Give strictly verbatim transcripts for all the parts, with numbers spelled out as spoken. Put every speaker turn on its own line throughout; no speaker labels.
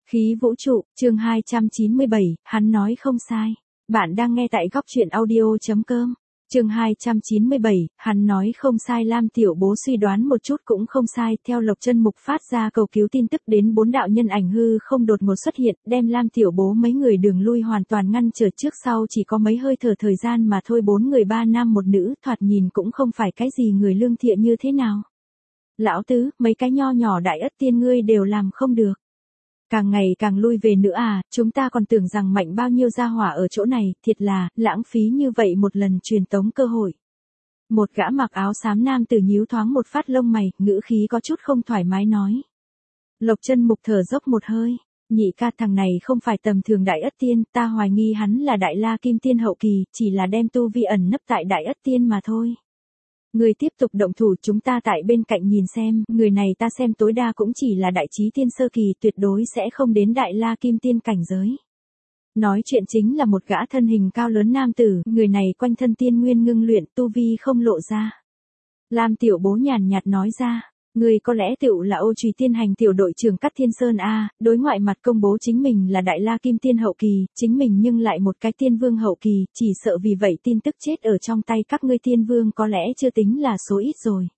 Khí vũ trụ, chương hai trăm chín mươi bảy, hắn nói không sai. Bạn đang nghe tại góc truyện audio.com. Chương hai trăm chín mươi bảy, hắn nói không sai. Lam Tiểu Bố suy đoán một chút cũng không sai, theo Lộc Chân Mục phát ra cầu cứu tin tức đến bốn đạo nhân ảnh hư không đột ngột xuất hiện, đem Lam Tiểu Bố mấy người đường lui hoàn toàn ngăn trở, trước sau chỉ có mấy hơi thở thời gian mà thôi, bốn người ba nam một nữ, thoạt nhìn cũng không phải cái gì người lương thiện như thế nào. Lão tứ, mấy cái nho nhỏ đại ất tiên ngươi đều làm không được. Càng ngày càng lui về nữa à, chúng ta còn tưởng rằng mạnh bao nhiêu gia hỏa ở chỗ này, thiệt là, lãng phí như vậy một lần truyền tống cơ hội. Một gã mặc áo xám nam tử nhíu thoáng một phát lông mày, ngữ khí có chút không thoải mái nói. Lộc Chân Mục thở dốc một hơi, nhị ca, thằng này không phải tầm thường đại ất tiên, ta hoài nghi hắn là đại la kim tiên hậu kỳ, chỉ là đem tu vi ẩn nấp tại đại ất tiên mà thôi. Người tiếp tục động thủ, chúng ta tại bên cạnh nhìn xem, người này ta xem tối đa cũng chỉ là đại trí tiên sơ kỳ, tuyệt đối sẽ không đến đại la kim tiên cảnh giới. Nói chuyện chính là một gã thân hình cao lớn nam tử, người này quanh thân tiên nguyên ngưng luyện, tu vi không lộ ra. Lam Tiểu Bố nhàn nhạt nói ra, người có lẽ tựu là Ô Trùy Tiên Hành tiểu đội trưởng Cát Thiên Sơn a, đối ngoại mặt công bố chính mình là đại la kim tiên hậu kỳ, chính mình nhưng lại một cái tiên vương hậu kỳ, chỉ sợ vì vậy tin tức chết ở trong tay các ngươi tiên vương có lẽ chưa tính là số ít rồi.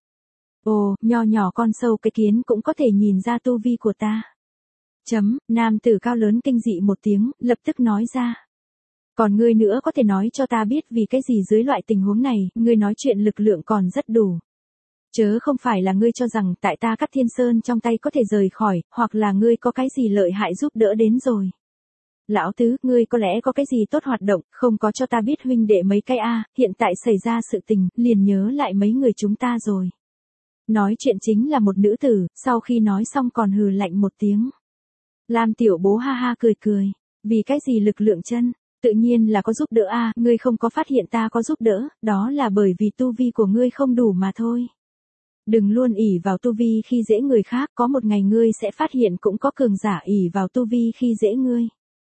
Ồ, nho nhỏ con sâu cái kiến cũng có thể nhìn ra tu vi của ta. Chấm, nam tử cao lớn kinh dị một tiếng, lập tức nói ra. Còn ngươi nữa có thể nói cho ta biết vì cái gì dưới loại tình huống này, ngươi nói chuyện lực lượng còn rất đủ. Chớ không phải là ngươi cho rằng tại ta Cát Thiên Sơn trong tay có thể rời khỏi, hoặc là ngươi có cái gì lợi hại giúp đỡ đến rồi. Lão tứ, ngươi có lẽ có cái gì tốt hoạt động, không có cho ta biết huynh đệ mấy cái a, hiện tại xảy ra sự tình, liền nhớ lại mấy người chúng ta rồi. Nói chuyện chính là một nữ tử, sau khi nói xong còn hừ lạnh một tiếng. Lam Tiểu Bố ha ha cười cười, vì cái gì lực lượng chân? Tự nhiên là có giúp đỡ a, ngươi không có phát hiện ta có giúp đỡ, đó là bởi vì tu vi của ngươi không đủ mà thôi. Đừng luôn ỷ vào tu vi khi dễ người khác, có một ngày ngươi sẽ phát hiện cũng có cường giả ỷ vào tu vi khi dễ ngươi.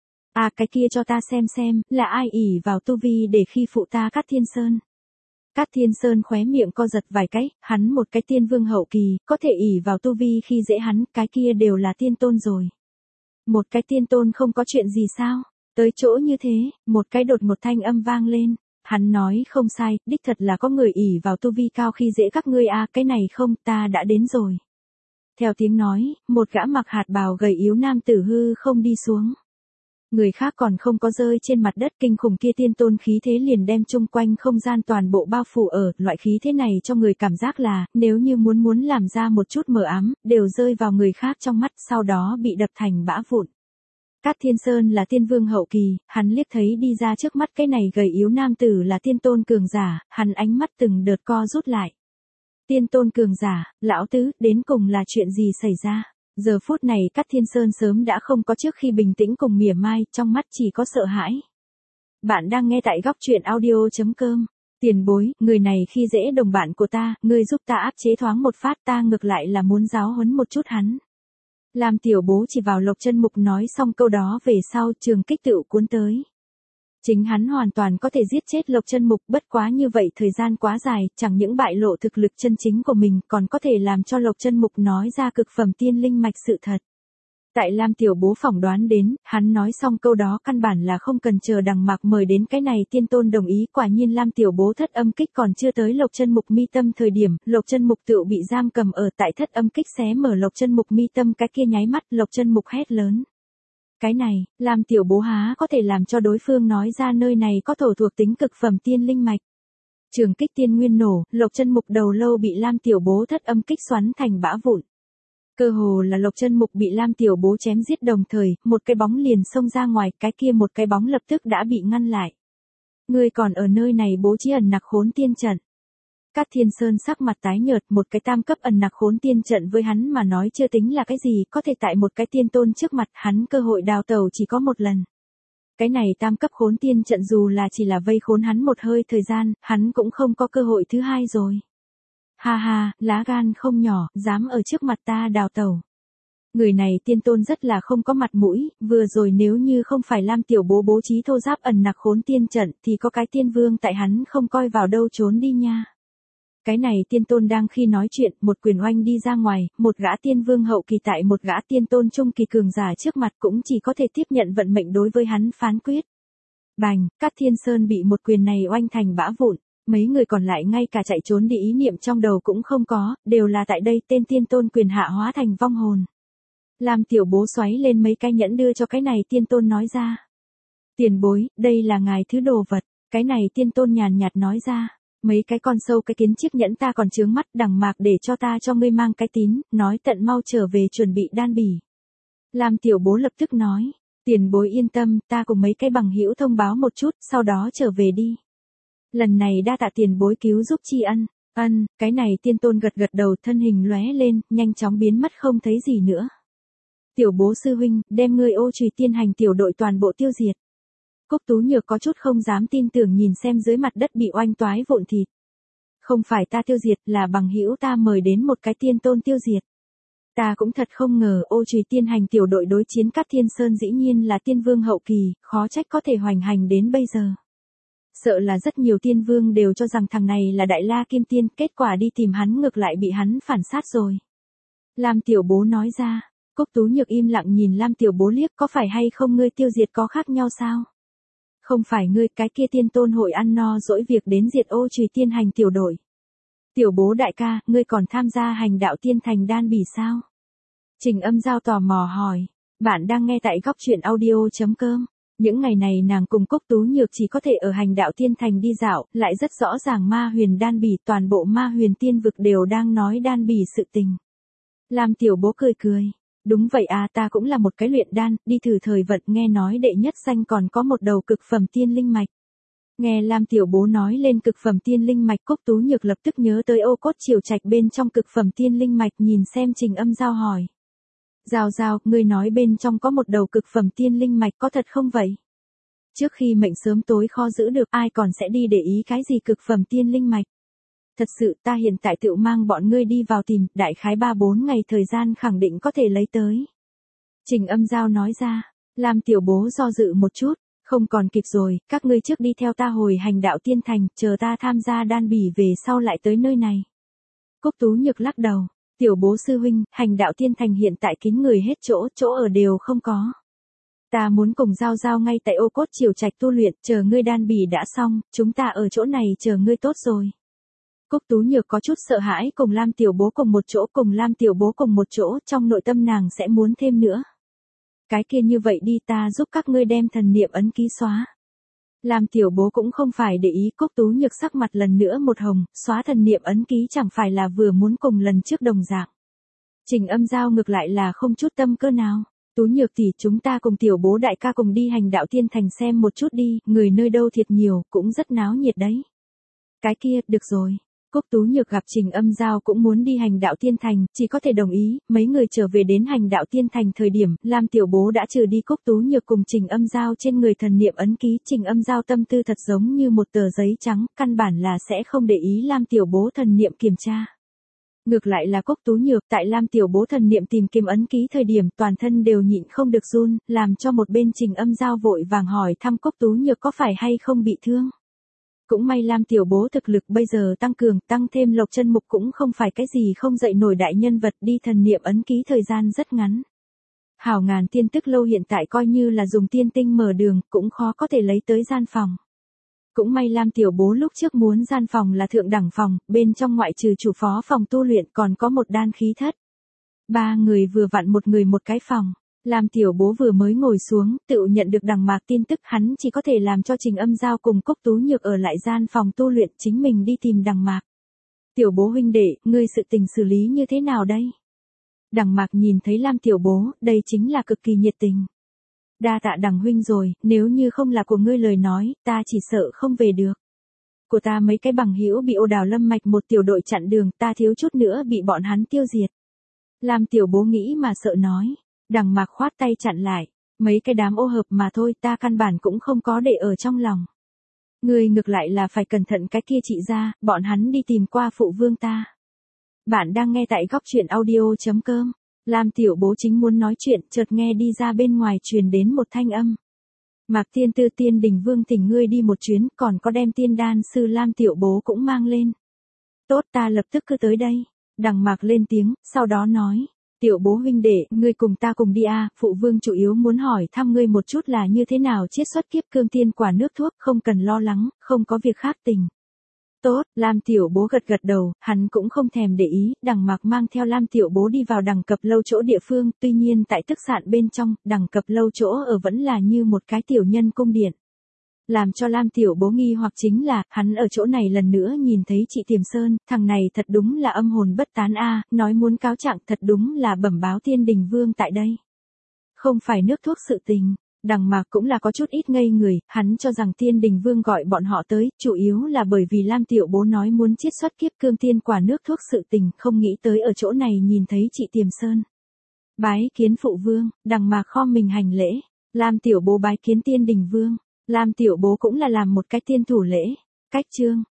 À, cái kia cho ta xem xem, là ai ỷ vào tu vi để khi phụ ta Cát Thiên Sơn. Cát Thiên Sơn khóe miệng co giật vài cái, hắn một cái tiên vương hậu kỳ, có thể ỷ vào tu vi khi dễ hắn, cái kia đều là tiên tôn rồi. Một cái tiên tôn không có chuyện gì sao? Tới chỗ như thế, một cái đột một thanh âm vang lên. Hắn nói không sai, đích thật là có người ỷ vào tu vi cao khi dễ các ngươi a, à, cái này không, ta đã đến rồi. Theo tiếng nói, một gã mặc hạt bào gầy yếu nam tử hư không đi xuống. Người khác còn không có rơi trên mặt đất, kinh khủng kia tiên tôn khí thế liền đem chung quanh không gian toàn bộ bao phủ ở, loại khí thế này cho người cảm giác là, nếu như muốn muốn làm ra một chút mờ ám, đều rơi vào người khác trong mắt, sau đó bị đập thành bã vụn. Cát Thiên Sơn là tiên vương hậu kỳ, hắn liếc thấy đi ra trước mắt cái này gầy yếu nam tử là tiên tôn cường giả, hắn ánh mắt từng đợt co rút lại. Tiên tôn cường giả, lão tứ, đến cùng là chuyện gì xảy ra? Giờ phút này Cát Thiên Sơn sớm đã không có trước khi bình tĩnh cùng mỉa mai, trong mắt chỉ có sợ hãi. Bạn đang nghe tại góc truyện audio.com. Tiền bối, người này khi dễ đồng bạn của ta, ngươi giúp ta áp chế thoáng một phát, ta ngược lại là muốn giáo huấn một chút hắn. Lam Tiểu Bố chỉ vào Lộc Chân Mục nói xong câu đó về sau, trường kích tựu cuốn tới. Chính hắn hoàn toàn có thể giết chết Lộc Chân Mục, bất quá như vậy thời gian quá dài, chẳng những bại lộ thực lực chân chính của mình, còn có thể làm cho Lộc Chân Mục nói ra cực phẩm tiên linh mạch sự thật. Tại Lam Tiểu Bố phỏng đoán đến, hắn nói xong câu đó căn bản là không cần chờ Đằng Mạc mời đến cái này tiên tôn đồng ý, quả nhiên Lam Tiểu Bố thất âm kích còn chưa tới Lộc Chân Mục mi tâm thời điểm, Lộc Chân Mục tựu bị giam cầm ở tại thất âm kích xé mở Lộc Chân Mục mi tâm, cái kia nháy mắt Lộc Chân Mục hét lớn. Cái này, Lam Tiểu Bố há có thể làm cho đối phương nói ra nơi này có thổ thuộc tính cực phẩm tiên linh mạch. Trường kích tiên nguyên nổ, Lộc Chân Mục đầu lâu bị Lam Tiểu Bố thất âm kích xoắn thành bã vụn. Cơ hồ là Lộc Chân Mục bị Lam Tiểu Bố chém giết đồng thời, một cái bóng liền xông ra ngoài, cái kia một cái bóng lập tức đã bị ngăn lại. Ngươi còn ở nơi này bố trí ẩn nặc khốn tiên trận. Cát Thiên Sơn sắc mặt tái nhợt, một cái tam cấp ẩn nặc khốn tiên trận với hắn mà nói chưa tính là cái gì, có thể tại một cái tiên tôn trước mặt hắn cơ hội đào tẩu chỉ có một lần. Cái này tam cấp khốn tiên trận dù là chỉ là vây khốn hắn một hơi thời gian, hắn cũng không có cơ hội thứ hai rồi. Ha ha, lá gan không nhỏ, dám ở trước mặt ta đào tẩu. Người này tiên tôn rất là không có mặt mũi, vừa rồi nếu như không phải Lam Tiểu Bố bố trí thô giáp ẩn nặc khốn tiên trận thì có cái tiên vương tại hắn không coi vào đâu trốn đi nha. Cái này tiên tôn đang khi nói chuyện, một quyền oanh đi ra ngoài, một gã tiên vương hậu kỳ tại một gã tiên tôn trung kỳ cường giả trước mặt cũng chỉ có thể tiếp nhận vận mệnh đối với hắn phán quyết. Bành, Cát Thiên Sơn bị một quyền này oanh thành bã vụn, mấy người còn lại ngay cả chạy trốn đi ý niệm trong đầu cũng không có, đều là tại đây tên tiên tôn quyền hạ hóa thành vong hồn. Lam Tiểu Bố xoáy lên mấy cái nhẫn đưa cho cái này tiên tôn nói ra. Tiền bối, đây là ngài thứ đồ vật, cái này tiên tôn nhàn nhạt nói ra. Mấy cái con sâu cái kiến chiếc nhẫn ta còn chướng mắt, đằng mạc để cho ta cho ngươi mang cái tín, nói tận mau trở về chuẩn bị đan bỉ. Lam Tiểu Bố lập tức nói, tiền bối yên tâm, ta cùng mấy cái bằng hữu thông báo một chút, sau đó trở về đi. Lần này đa tạ tiền bối cứu giúp tri ân. Ân, cái này tiên tôn gật gật đầu, thân hình lóe lên, nhanh chóng biến mất không thấy gì nữa. Tiểu Bố sư huynh, đem ngươi Ô Trùy Tiên Hành tiểu đội toàn bộ tiêu diệt. Cúc Tú Nhược có chút không dám tin tưởng nhìn xem dưới mặt đất bị oanh toái vụn thịt. Không phải ta tiêu diệt, là bằng hữu ta mời đến một cái tiên tôn tiêu diệt. Ta cũng thật không ngờ Ô Trùy Tiên Hành tiểu đội đối chiến Cát Thiên Sơn dĩ nhiên là tiên vương hậu kỳ, khó trách có thể hoành hành đến bây giờ. Sợ là rất nhiều tiên vương đều cho rằng thằng này là Đại La Kim Tiên, kết quả đi tìm hắn ngược lại bị hắn phản sát rồi. Lam Tiểu Bố nói ra, Cúc Tú Nhược im lặng nhìn Lam Tiểu Bố liếc, có phải hay không ngươi tiêu diệt có khác nhau sao? Không phải ngươi, cái kia tiên tôn hội ăn no dỗi việc đến diệt Ô Trùy Tiên Hành tiểu đội. Tiểu Bố đại ca, ngươi còn tham gia hành đạo tiên thành đan bỉ sao? Trình Âm Giao tò mò hỏi, bạn đang nghe tại góc truyện audio chấm com. Những ngày này nàng cùng Cúc Tú Nhược chỉ có thể ở hành đạo tiên thành đi dạo, lại rất rõ ràng ma huyền đan bỉ, toàn bộ ma huyền tiên vực đều đang nói đan bỉ sự tình. Lam Tiểu Bố cười cười. Đúng vậy à, ta cũng là một cái luyện đan, đi thử thời vận, nghe nói đệ nhất danh còn có một đầu cực phẩm tiên linh mạch. Nghe Lam Tiểu Bố nói lên cực phẩm tiên linh mạch, Cúc Tú Nhược lập tức nhớ tới Ô Cốt Triều Trạch bên trong cực phẩm tiên linh mạch, nhìn xem Trình Âm Giao hỏi. Giao Giao, ngươi nói bên trong có một đầu cực phẩm tiên linh mạch có thật không vậy? Trước khi mệnh sớm tối khó giữ được, ai còn sẽ đi để ý cái gì cực phẩm tiên linh mạch? Thật sự, ta hiện tại tự mang bọn ngươi đi vào tìm, đại khái ba bốn ngày thời gian khẳng định có thể lấy tới. Trình Âm Giao nói ra, Lam Tiểu Bố do dự một chút, không còn kịp rồi, các ngươi trước đi theo ta hồi hành đạo tiên thành, chờ ta tham gia đan bỉ về sau lại tới nơi này. Cúc Tú Nhược lắc đầu, Tiểu Bố sư huynh, hành đạo tiên thành hiện tại kín người hết chỗ, chỗ ở đều không có. Ta muốn cùng Giao Giao ngay tại Ô Cốt Triều Trạch tu luyện, chờ ngươi đan bỉ đã xong, chúng ta ở chỗ này chờ ngươi tốt rồi. Cúc Tú Nhược có chút sợ hãi cùng Lam Tiểu Bố cùng một chỗ, cùng Lam Tiểu Bố cùng một chỗ, trong nội tâm nàng sẽ muốn thêm nữa. Cái kia như vậy đi, ta giúp các ngươi đem thần niệm ấn ký xóa. Lam Tiểu Bố cũng không phải để ý, Cúc Tú Nhược sắc mặt lần nữa một hồng, xóa thần niệm ấn ký chẳng phải là vừa muốn cùng lần trước đồng dạng. Trình Âm Giao ngược lại là không chút tâm cơ nào. Tú Nhược tỷ, chúng ta cùng Tiểu Bố đại ca cùng đi hành đạo tiên thành xem một chút đi, người nơi đâu thiệt nhiều, cũng rất náo nhiệt đấy. Cái kia, được rồi. Cúc Tú Nhược gặp Trình Âm Giao cũng muốn đi hành đạo tiên thành, chỉ có thể đồng ý, mấy người trở về đến hành đạo tiên thành thời điểm, Lam Tiểu Bố đã trừ đi Cúc Tú Nhược cùng Trình Âm Giao trên người thần niệm ấn ký, Trình Âm Giao tâm tư thật giống như một tờ giấy trắng, căn bản là sẽ không để ý Lam Tiểu Bố thần niệm kiểm tra. Ngược lại là Cúc Tú Nhược tại Lam Tiểu Bố thần niệm tìm kiếm ấn ký thời điểm toàn thân đều nhịn không được run, làm cho một bên Trình Âm Giao vội vàng hỏi thăm Cúc Tú Nhược có phải hay không bị thương. Cũng may Lam Tiểu Bố thực lực bây giờ tăng cường, tăng thêm Lộc Chân Mục cũng không phải cái gì không dậy nổi đại nhân vật, đi thần niệm ấn ký thời gian rất ngắn. Hảo ngàn tiên tức lâu hiện tại coi như là dùng tiên tinh mở đường, cũng khó có thể lấy tới gian phòng. Cũng may Lam Tiểu Bố lúc trước muốn gian phòng là thượng đẳng phòng, bên trong ngoại trừ chủ phó phòng tu luyện còn có một đan khí thất. Ba người vừa vặn một người một cái phòng. Lam Tiểu Bố vừa mới ngồi xuống, tự nhận được đằng mạc tin tức, hắn chỉ có thể làm cho Trình Âm Giao cùng Cúc Tú Nhược ở lại gian phòng tu luyện, chính mình đi tìm đằng mạc. Tiểu Bố huynh đệ, ngươi sự tình xử lý như thế nào đây? Đằng mạc nhìn thấy Lam Tiểu Bố, đây chính là cực kỳ nhiệt tình. Đa tạ đằng huynh rồi, nếu như không là của ngươi lời nói, ta chỉ sợ không về được. Của ta mấy cái bằng hữu bị Ô Đào Lâm Mạch một tiểu đội chặn đường, ta thiếu chút nữa bị bọn hắn tiêu diệt. Lam Tiểu Bố nghĩ mà sợ nói. Đằng mạc khoát tay chặn lại, mấy cái đám ô hợp mà thôi, ta căn bản cũng không có để ở trong lòng. Ngươi ngược lại là phải cẩn thận cái kia chị ra, bọn hắn đi tìm qua phụ vương ta. Bạn đang nghe tại góc truyện audio chấm com. Lam Tiểu Bố chính muốn nói chuyện, chợt nghe đi ra bên ngoài truyền đến một thanh âm. Mạc Tiên Tư Tiên Đình Vương thỉnh ngươi đi một chuyến, còn có đem tiên đan sư Lam Tiểu Bố cũng mang lên. Tốt, ta lập tức cứ tới đây. Đằng Mạc lên tiếng, sau đó nói. Tiểu bố huynh đệ, ngươi cùng ta cùng đi a, phụ vương chủ yếu muốn hỏi thăm ngươi một chút là như thế nào chiết xuất kiếp cương tiên quả nước thuốc, không cần lo lắng, không có việc khác tình. Tốt, Lam tiểu bố gật gật đầu, hắn cũng không thèm để ý, Đằng Mạc mang theo Lam tiểu bố đi vào đằng cập lâu chỗ địa phương, tuy nhiên tại tức sạn bên trong, đằng cập lâu chỗ ở vẫn là như một cái tiểu nhân cung điện. Làm cho Lam tiểu bố nghi hoặc chính là, hắn ở chỗ này lần nữa nhìn thấy chị Tiềm Sơn, thằng này thật đúng là âm hồn bất tán a, nói muốn cáo trạng thật đúng là bẩm báo Thiên Đình Vương tại đây. Không phải nước thuốc sự tình. Đằng Mạc cũng là có chút ít ngây người, hắn cho rằng Thiên Đình Vương gọi bọn họ tới, chủ yếu là bởi vì Lam tiểu bố nói muốn chiết xuất kiếp cương tiên quả nước thuốc sự tình, không nghĩ tới ở chỗ này nhìn thấy chị Tiềm Sơn. Bái kiến phụ vương, Đằng Mạc khom mình hành lễ, Lam tiểu bố bái kiến Thiên Đình Vương, Lam tiểu bố cũng là làm một cái tiên thủ lễ, cách chương.